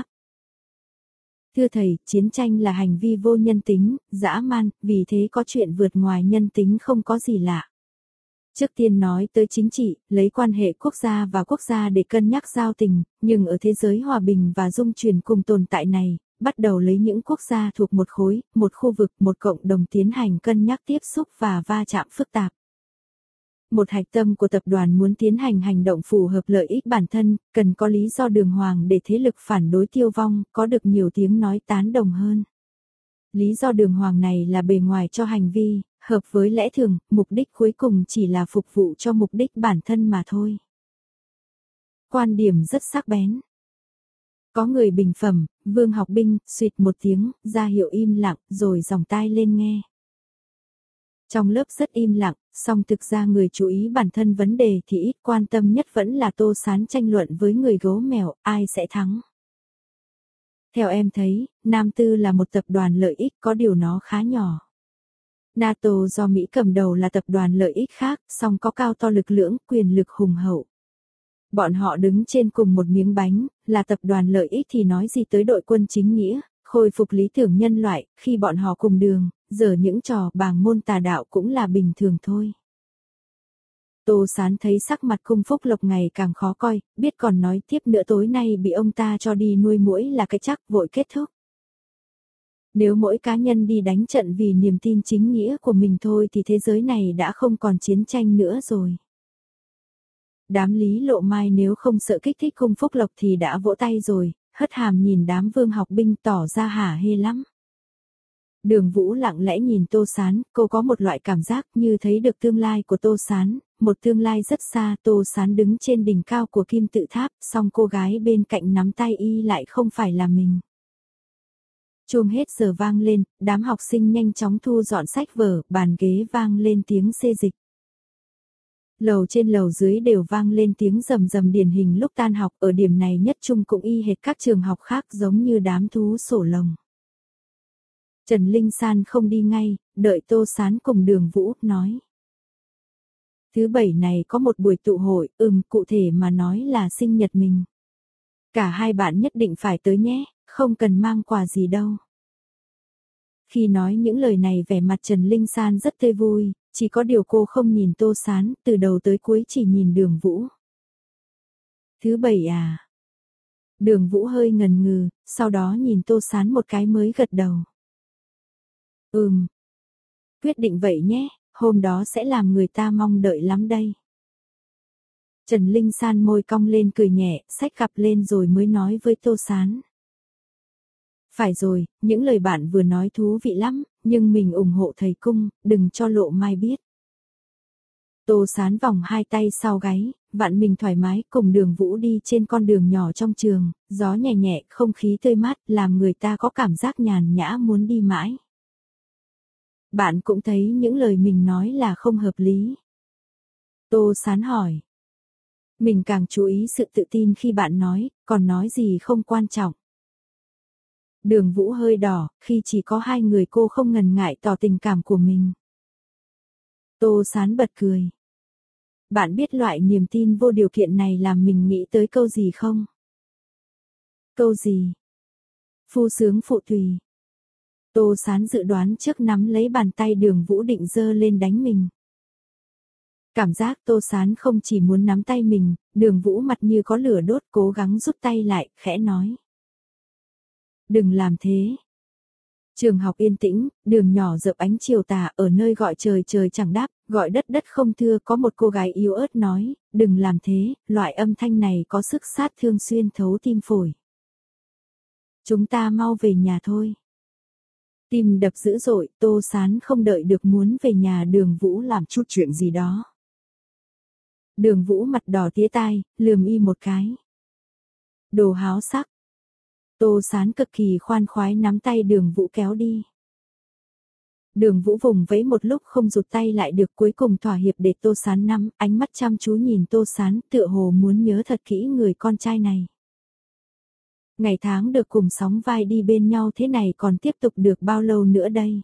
Thưa thầy, chiến tranh là hành vi vô nhân tính, dã man, vì thế có chuyện vượt ngoài nhân tính không có gì lạ. Trước tiên nói tới chính trị, lấy quan hệ quốc gia và quốc gia để cân nhắc giao tình, nhưng ở thế giới hòa bình và dung chuyển cùng tồn tại này, bắt đầu lấy những quốc gia thuộc một khối, một khu vực, một cộng đồng tiến hành cân nhắc tiếp xúc và va chạm phức tạp. Một hạch tâm của tập đoàn muốn tiến hành hành động phù hợp lợi ích bản thân, cần có lý do đường hoàng để thế lực phản đối tiêu vong, có được nhiều tiếng nói tán đồng hơn. Lý do đường hoàng này là bề ngoài cho hành vi, hợp với lẽ thường, mục đích cuối cùng chỉ là phục vụ cho mục đích bản thân mà thôi. Quan điểm rất sắc bén. Có người bình phẩm, Vương Học Binh, suýt một tiếng, ra hiệu im lặng, rồi dòng tai lên nghe. Trong lớp rất im lặng, song thực ra người chú ý bản thân vấn đề thì ít, quan tâm nhất vẫn là Tô Sán tranh luận với người gấu mèo, ai sẽ thắng. Theo em thấy, Nam Tư là một tập đoàn lợi ích, có điều nó khá nhỏ. NATO do Mỹ cầm đầu là tập đoàn lợi ích khác, song có cao to lực lưỡng, quyền lực hùng hậu. Bọn họ đứng trên cùng một miếng bánh, là tập đoàn lợi ích thì nói gì tới đội quân chính nghĩa, khôi phục lý tưởng nhân loại, khi bọn họ cùng đường, giờ những trò bàng môn tà đạo cũng là bình thường thôi. Tô Sán thấy sắc mặt Cung Phúc Lộc ngày càng khó coi, biết còn nói tiếp nữa tối nay bị ông ta cho đi nuôi muỗi là cái chắc, vội kết thúc. Nếu mỗi cá nhân đi đánh trận vì niềm tin chính nghĩa của mình thôi thì thế giới này đã không còn chiến tranh nữa rồi. Đám Lý Lộ Mai nếu không sợ kích thích Cung Phúc Lộc thì đã vỗ tay rồi, hất hàm nhìn đám Vương Học Binh tỏ ra hả hê lắm. Đường Vũ lặng lẽ nhìn Tô Sán, cô có một loại cảm giác như thấy được tương lai của Tô Sán, một tương lai rất xa. Tô Sán đứng trên đỉnh cao của kim tự tháp, song cô gái bên cạnh nắm tay y lại không phải là mình. Chuông hết giờ vang lên, đám học sinh nhanh chóng thu dọn sách vở, bàn ghế vang lên tiếng xê dịch. Lầu trên lầu dưới đều vang lên tiếng rầm rầm điển hình lúc tan học, ở điểm này nhất trung cũng y hệt các trường học khác, giống như đám thú sổ lồng. Trần Linh San không đi ngay, đợi Tô Sán cùng Đường Vũ, nói. Thứ bảy này có một buổi tụ hội, ừm, cụ thể mà nói là sinh nhật mình. Cả hai bạn nhất định phải tới nhé, không cần mang quà gì đâu. Khi nói những lời này vẻ mặt Trần Linh San rất tươi vui, chỉ có điều cô không nhìn Tô Sán, từ đầu tới cuối chỉ nhìn Đường Vũ. Thứ bảy à? Đường Vũ hơi ngần ngừ, sau đó nhìn Tô Sán một cái mới gật đầu. Ừm. Quyết định vậy nhé, hôm đó sẽ làm người ta mong đợi lắm đây. Trần Linh San môi cong lên cười nhẹ, xách cặp lên rồi mới nói với Tô Sán. Phải rồi, những lời bạn vừa nói thú vị lắm, nhưng mình ủng hộ thầy cung, đừng cho Lộ Mai biết. Tô Sán vòng hai tay sau gáy, vặn mình thoải mái cùng Đường Vũ đi trên con đường nhỏ trong trường, gió nhẹ nhẹ, không khí tươi mát, làm người ta có cảm giác nhàn nhã muốn đi mãi. Bạn cũng thấy những lời mình nói là không hợp lý. Tô Sán hỏi. Mình càng chú ý sự tự tin khi bạn nói, còn nói gì không quan trọng. Đường Vũ hơi đỏ, khi chỉ có hai người cô không ngần ngại tỏ tình cảm của mình. Tô Sán bật cười. Bạn biết loại niềm tin vô điều kiện này làm mình nghĩ tới câu gì không? Câu gì? Phu sướng phụ tùy. Tô Sán dự đoán trước nắm lấy bàn tay Đường Vũ định giơ lên đánh mình. Cảm giác Tô Sán không chỉ muốn nắm tay mình, Đường Vũ mặt như có lửa đốt cố gắng rút tay lại, khẽ nói. Đừng làm thế. Trường học yên tĩnh, đường nhỏ dợp ánh chiều tà ở nơi gọi trời trời chẳng đáp, gọi đất đất không thưa có một cô gái yếu ớt nói, đừng làm thế, loại âm thanh này có sức sát thương xuyên thấu tim phổi. Chúng ta mau về nhà thôi. Tim đập dữ dội, Tô Sán không đợi được muốn về nhà Đường Vũ làm chút chuyện gì đó. Đường Vũ mặt đỏ tía tai, lườm y một cái. Đồ háo sắc. Tô Sán cực kỳ khoan khoái nắm tay Đường Vũ kéo đi. Đường Vũ vùng vẫy một lúc không rụt tay lại được, cuối cùng thỏa hiệp để Tô Sán nắm, ánh mắt chăm chú nhìn Tô Sán tựa hồ muốn nhớ thật kỹ người con trai này. Ngày tháng được cùng sóng vai đi bên nhau thế này còn tiếp tục được bao lâu nữa đây?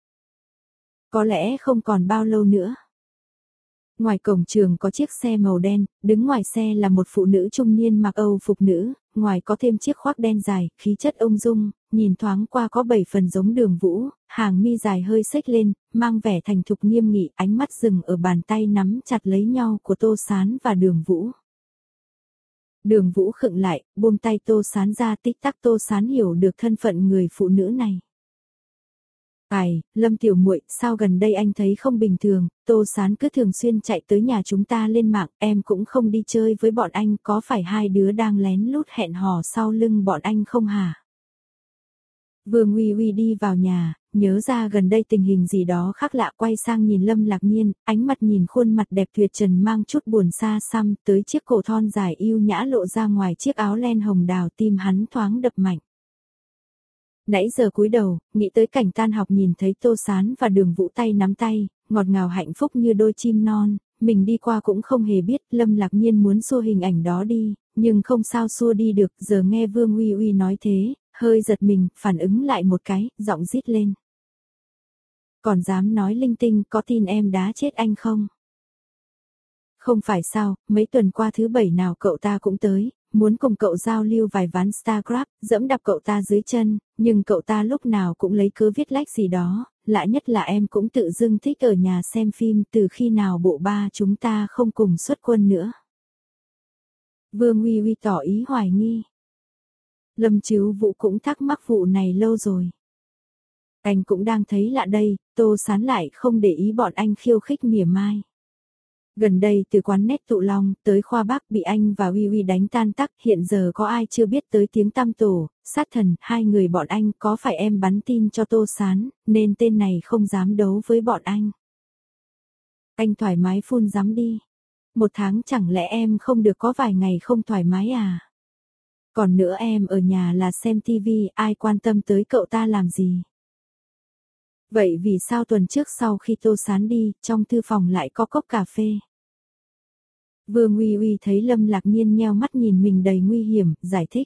Có lẽ không còn bao lâu nữa. Ngoài cổng trường có chiếc xe màu đen, đứng ngoài xe là một phụ nữ trung niên mặc Âu phục nữ, ngoài có thêm chiếc khoác đen dài, khí chất ung dung, nhìn thoáng qua có bảy phần giống Đường Vũ, hàng mi dài hơi xếch lên, mang vẻ thành thục nghiêm nghị, ánh mắt dừng ở bàn tay nắm chặt lấy nhau của Tô Sán và Đường Vũ. Đường Vũ khựng lại, buông tay Tô Sán ra, tích tắc Tô Sán hiểu được thân phận người phụ nữ này. Ai, Lâm tiểu muội, sao gần đây anh thấy không bình thường, Tô Sán cứ thường xuyên chạy tới nhà chúng ta lên mạng, em cũng không đi chơi với bọn anh, có phải hai đứa đang lén lút hẹn hò sau lưng bọn anh không hả? Vương Uy Uy đi vào nhà, nhớ ra gần đây tình hình gì đó khác lạ, quay sang nhìn Lâm Lạc Nhiên, ánh mặt nhìn khuôn mặt đẹp tuyệt trần mang chút buồn xa xăm, tới chiếc cổ thon dài yêu nhã lộ ra ngoài chiếc áo len hồng đào, tim hắn thoáng đập mạnh. Nãy giờ cúi đầu, nghĩ tới cảnh tan học nhìn thấy Tô Sán và Đường Vũ tay nắm tay, ngọt ngào hạnh phúc như đôi chim non, mình đi qua cũng không hề biết. Lâm Lạc Nhiên muốn xua hình ảnh đó đi, nhưng không sao xua đi được, giờ nghe Vương Uy Uy nói thế, hơi giật mình, phản ứng lại một cái, giọng rít lên. Còn dám nói linh tinh, có tin em đá chết anh không? Không phải sao, mấy tuần qua thứ bảy nào cậu ta cũng tới, muốn cùng cậu giao lưu vài ván Starcraft, dẫm đạp cậu ta dưới chân, nhưng cậu ta lúc nào cũng lấy cớ viết lách gì đó, lạ nhất là em cũng tự dưng thích ở nhà xem phim, từ khi nào bộ ba chúng ta không cùng xuất quân nữa. Vương Uy Uy tỏ ý hoài nghi. Lâm Chiếu Vũ cũng thắc mắc vụ này lâu rồi. Anh cũng đang thấy lạ đây, Tô Sán lại không để ý bọn anh khiêu khích mỉa mai. Gần đây từ quán nét Tụ Long tới khoa Bắc bị anh và Uy Uy đánh tan tắc, hiện giờ có ai chưa biết tới tiếng tăm tổ, sát thần, hai người bọn anh, có phải em bắn tin cho Tô Sán, nên tên này không dám đấu với bọn anh. Anh thoải mái phun dám đi. Một tháng chẳng lẽ em không được có vài ngày không thoải mái à? Còn nữa em ở nhà là xem tivi, ai quan tâm tới cậu ta làm gì? Vậy vì sao tuần trước sau khi Tô Sán đi, trong thư phòng lại có cốc cà phê? Vương Uy Uy thấy Lâm Lạc Nhiên nheo mắt nhìn mình đầy nguy hiểm, giải thích.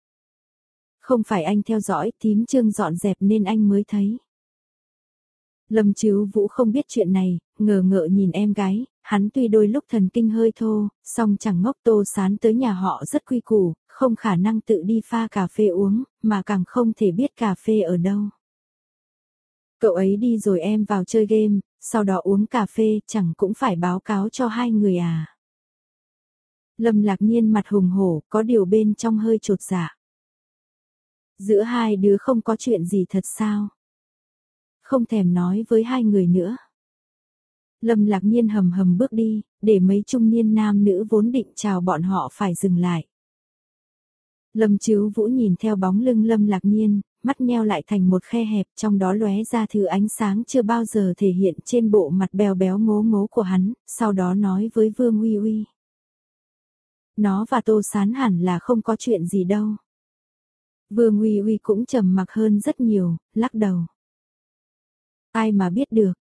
Không phải anh theo dõi, thím Trương dọn dẹp nên anh mới thấy. Lâm Chiếu Vũ không biết chuyện này, ngờ ngợ nhìn em gái, hắn tuy đôi lúc thần kinh hơi thô, song chẳng ngốc. Tô Sán tới nhà họ rất quy củ, không khả năng tự đi pha cà phê uống, mà càng không thể biết cà phê ở đâu. Cậu ấy đi rồi em vào chơi game, sau đó uống cà phê, chẳng cũng phải báo cáo cho hai người à. Lâm Lạc Nhiên mặt hùng hổ, có điều bên trong hơi chột dạ. Giữa hai đứa không có chuyện gì thật sao? Không thèm nói với hai người nữa. Lâm Lạc Nhiên hầm hầm bước đi, để mấy trung niên nam nữ vốn định chào bọn họ phải dừng lại. Lâm Chứu Vũ nhìn theo bóng lưng Lâm Lạc Nhiên, mắt nheo lại thành một khe hẹp, trong đó lóe ra thứ ánh sáng chưa bao giờ thể hiện trên bộ mặt béo béo ngố ngố của hắn, sau đó nói với Vương Uy Uy. Nó và Tô Sán hẳn là không có chuyện gì đâu. Vương Uy Uy cũng trầm mặc hơn rất nhiều, lắc đầu. Ai mà biết được,